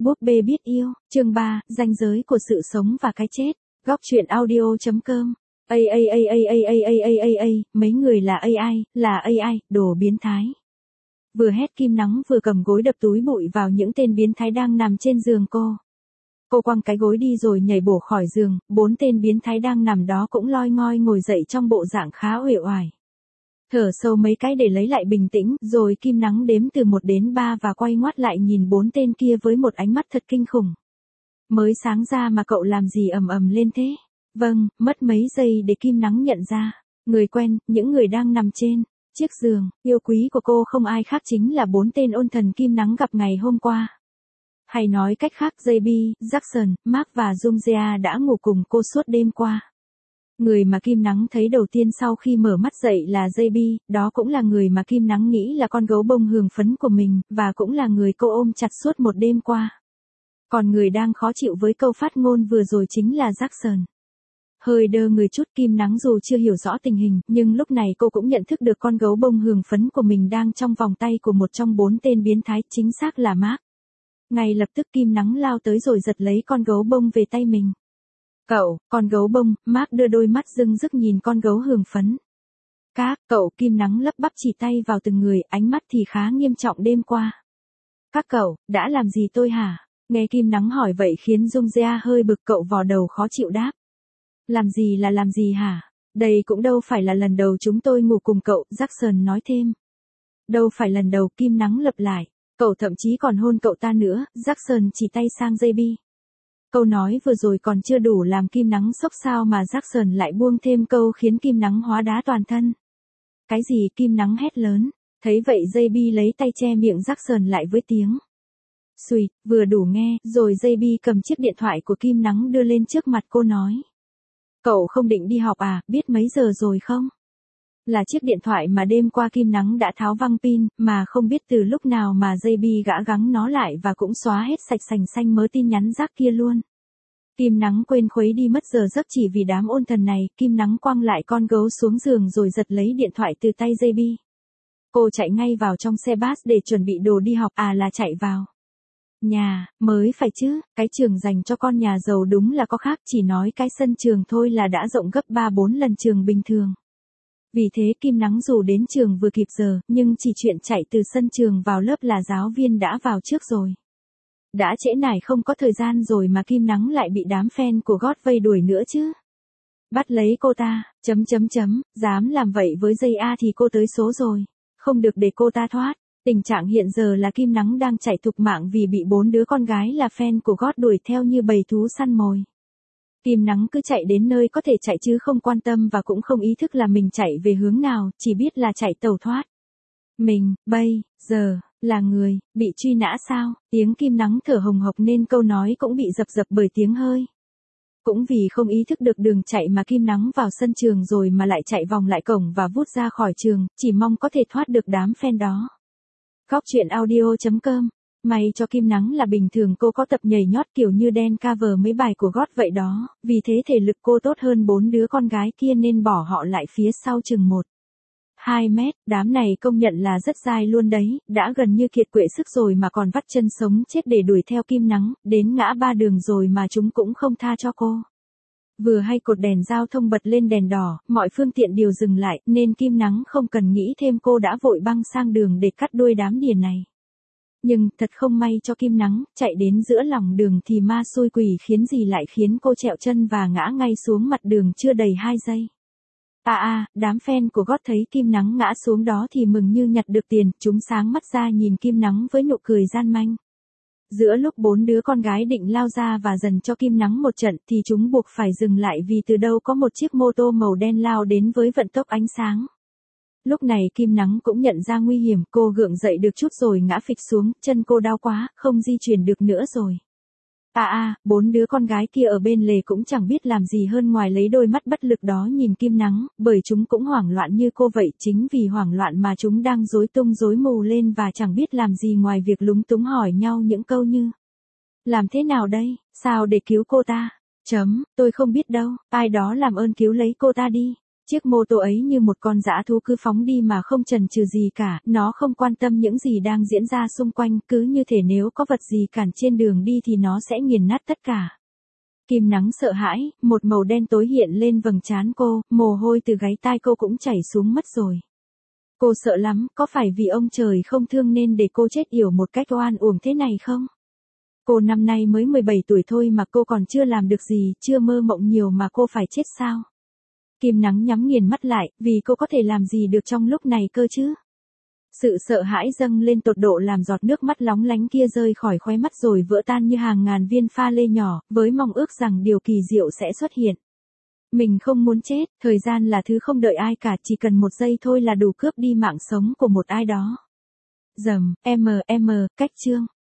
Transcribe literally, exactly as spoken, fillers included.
Búp bê biết yêu, chương ba, ranh giới của sự sống và cái chết. Góc truyện audio chấm com. A a a a a a a a a a, mấy người là a i, là a i, đồ biến thái. Vừa hét Kim Nắng vừa cầm gối đập túi bụi vào những tên biến thái đang nằm trên giường cô. Cô quăng cái gối đi rồi nhảy bổ khỏi giường, bốn tên biến thái đang nằm đó cũng loi ngoi ngồi dậy trong bộ dạng khá uể oải. Thở sâu mấy cái để lấy lại bình tĩnh, rồi Kim Nắng đếm từ một đến ba và quay ngoắt lại nhìn bốn tên kia với một ánh mắt thật kinh khủng. Mới sáng ra mà cậu làm gì ầm ầm lên thế? Vâng, mất mấy giây để Kim Nắng nhận ra. Người quen, những người đang nằm trên chiếc giường, yêu quý của cô không ai khác chính là bốn tên ôn thần Kim Nắng gặp ngày hôm qua. Hay nói cách khác gi bê, Jackson, Mark và Jungja đã ngủ cùng cô suốt đêm qua. Người mà Kim Nắng thấy đầu tiên sau khi mở mắt dậy là gi bê, đó cũng là người mà Kim Nắng nghĩ là con gấu bông hường phấn của mình, và cũng là người cô ôm chặt suốt một đêm qua. Còn người đang khó chịu với câu phát ngôn vừa rồi chính là Jackson. Hơi đơ người chút, Kim Nắng dù chưa hiểu rõ tình hình, nhưng lúc này cô cũng nhận thức được con gấu bông hường phấn của mình đang trong vòng tay của một trong bốn tên biến thái, chính xác là Mark. Ngay lập tức Kim Nắng lao tới rồi giật lấy con gấu bông về tay mình. Cậu, con gấu bông, Mark đưa đôi mắt rưng rức nhìn con gấu hường phấn. Các, cậu, Kim Nắng lắp bắp chỉ tay vào từng người, ánh mắt thì khá nghiêm trọng đêm qua. Các cậu, đã làm gì tôi hả? Nghe Kim Nắng hỏi vậy khiến Jungja hơi bực, cậu vò đầu khó chịu đáp. Làm gì là làm gì hả? Đây cũng đâu phải là lần đầu chúng tôi ngủ cùng cậu, Jackson nói thêm. Đâu phải lần đầu, Kim Nắng lặp lại. Cậu thậm chí còn hôn cậu ta nữa, Jackson chỉ tay sang gi bê. Câu nói vừa rồi còn chưa đủ làm Kim Nắng sốc sao mà Jackson lại buông thêm câu khiến Kim Nắng hóa đá toàn thân. Cái gì? Kim Nắng hét lớn. Thấy vậy gi bê lấy tay che miệng Jackson lại với tiếng xuỵt, vừa đủ nghe, rồi gi bê cầm chiếc điện thoại của Kim Nắng đưa lên trước mặt cô nói. Cậu không định đi học à, biết mấy giờ rồi không? Là chiếc điện thoại mà đêm qua Kim Nắng đã tháo văng pin, mà không biết từ lúc nào mà gi bê gã gắng nó lại và cũng xóa hết sạch sành xanh mớ tin nhắn rác kia luôn. Kim Nắng quên khuấy đi mất giờ giấc chỉ vì đám ôn thần này, Kim Nắng quăng lại con gấu xuống giường rồi giật lấy điện thoại từ tay gi bê. Cô chạy ngay vào trong xe bus để chuẩn bị đồ đi học, à là chạy vào nhà, mới phải chứ, cái trường dành cho con nhà giàu đúng là có khác, chỉ nói cái sân trường thôi là đã rộng gấp ba bốn lần trường bình thường. Vì thế Kim Nắng dù đến trường vừa kịp giờ, nhưng chỉ chuyện chạy từ sân trường vào lớp là giáo viên đã vào trước rồi. Đã trễ nải không có thời gian rồi mà Kim Nắng lại bị đám fan của God vây đuổi nữa chứ. Bắt lấy cô ta, chấm chấm chấm, dám làm vậy với dây A thì cô tới số rồi. Không được để cô ta thoát. Tình trạng hiện giờ là Kim Nắng đang chạy thục mạng vì bị bốn đứa con gái là fan của God đuổi theo như bầy thú săn mồi. Kim Nắng cứ chạy đến nơi có thể chạy chứ không quan tâm và cũng không ý thức là mình chạy về hướng nào, chỉ biết là chạy tẩu thoát. Mình, bây giờ, là người, bị truy nã sao? Tiếng Kim Nắng thở hồng hộc nên câu nói cũng bị dập dập bởi tiếng hơi. Cũng vì không ý thức được đường chạy mà Kim Nắng vào sân trường rồi mà lại chạy vòng lại cổng và vút ra khỏi trường, chỉ mong có thể thoát được đám fan đó. Góc truyện audio chấm com. May cho Kim Nắng là bình thường cô có tập nhảy nhót kiểu như Dan cover mấy bài của God vậy đó, vì thế thể lực cô tốt hơn bốn đứa con gái kia nên bỏ họ lại phía sau chừng một hai mét, đám này công nhận là rất dai luôn đấy, đã gần như kiệt quệ sức rồi mà còn vắt chân sống chết để đuổi theo Kim Nắng, đến ngã ba đường rồi mà chúng cũng không tha cho cô. Vừa hay cột đèn giao thông bật lên đèn đỏ, mọi phương tiện đều dừng lại, nên Kim Nắng không cần nghĩ thêm cô đã vội băng sang đường để cắt đuôi đám điền này. Nhưng, thật không may cho Kim Nắng, chạy đến giữa lòng đường thì ma xui quỷ khiến gì lại khiến cô trẹo chân và ngã ngay xuống mặt đường chưa đầy hai giây. À à, đám fan của God thấy Kim Nắng ngã xuống đó thì mừng như nhặt được tiền, chúng sáng mắt ra nhìn Kim Nắng với nụ cười gian manh. Giữa lúc bốn đứa con gái định lao ra và dần cho Kim Nắng một trận thì chúng buộc phải dừng lại vì từ đâu có một chiếc mô tô màu đen lao đến với vận tốc ánh sáng. Lúc này Kim Nắng cũng nhận ra nguy hiểm, cô gượng dậy được chút rồi ngã phịch xuống, chân cô đau quá, không di chuyển được nữa rồi. À à, bốn đứa con gái kia ở bên lề cũng chẳng biết làm gì hơn ngoài lấy đôi mắt bất lực đó nhìn Kim Nắng, bởi chúng cũng hoảng loạn như cô vậy, chính vì hoảng loạn mà chúng đang rối tung rối mù lên và chẳng biết làm gì ngoài việc lúng túng hỏi nhau những câu như: làm thế nào đây, sao để cứu cô ta? Chấm, tôi không biết đâu, ai đó làm ơn cứu lấy cô ta đi. Chiếc mô tô ấy như một con dã thú cứ phóng đi mà không chần chừ gì cả, nó không quan tâm những gì đang diễn ra xung quanh, cứ như thể nếu có vật gì cản trên đường đi thì nó sẽ nghiền nát tất cả. Kim Nắng sợ hãi, một màu đen tối hiện lên vầng trán cô, mồ hôi từ gáy tai cô cũng chảy xuống mất rồi. Cô sợ lắm, có phải vì ông trời không thương nên để cô chết yểu một cách oan uổng thế này không? Cô năm nay mới mười bảy tuổi thôi mà cô còn chưa làm được gì, chưa mơ mộng nhiều mà cô phải chết sao? Kim Nắng nhắm nghiền mắt lại, vì cô có thể làm gì được trong lúc này cơ chứ? Sự sợ hãi dâng lên tột độ làm giọt nước mắt lóng lánh kia rơi khỏi khóe mắt rồi vỡ tan như hàng ngàn viên pha lê nhỏ, với mong ước rằng điều kỳ diệu sẽ xuất hiện. Mình không muốn chết, thời gian là thứ không đợi ai cả, chỉ cần một giây thôi là đủ cướp đi mạng sống của một ai đó. Dầm, M, M, cách chương.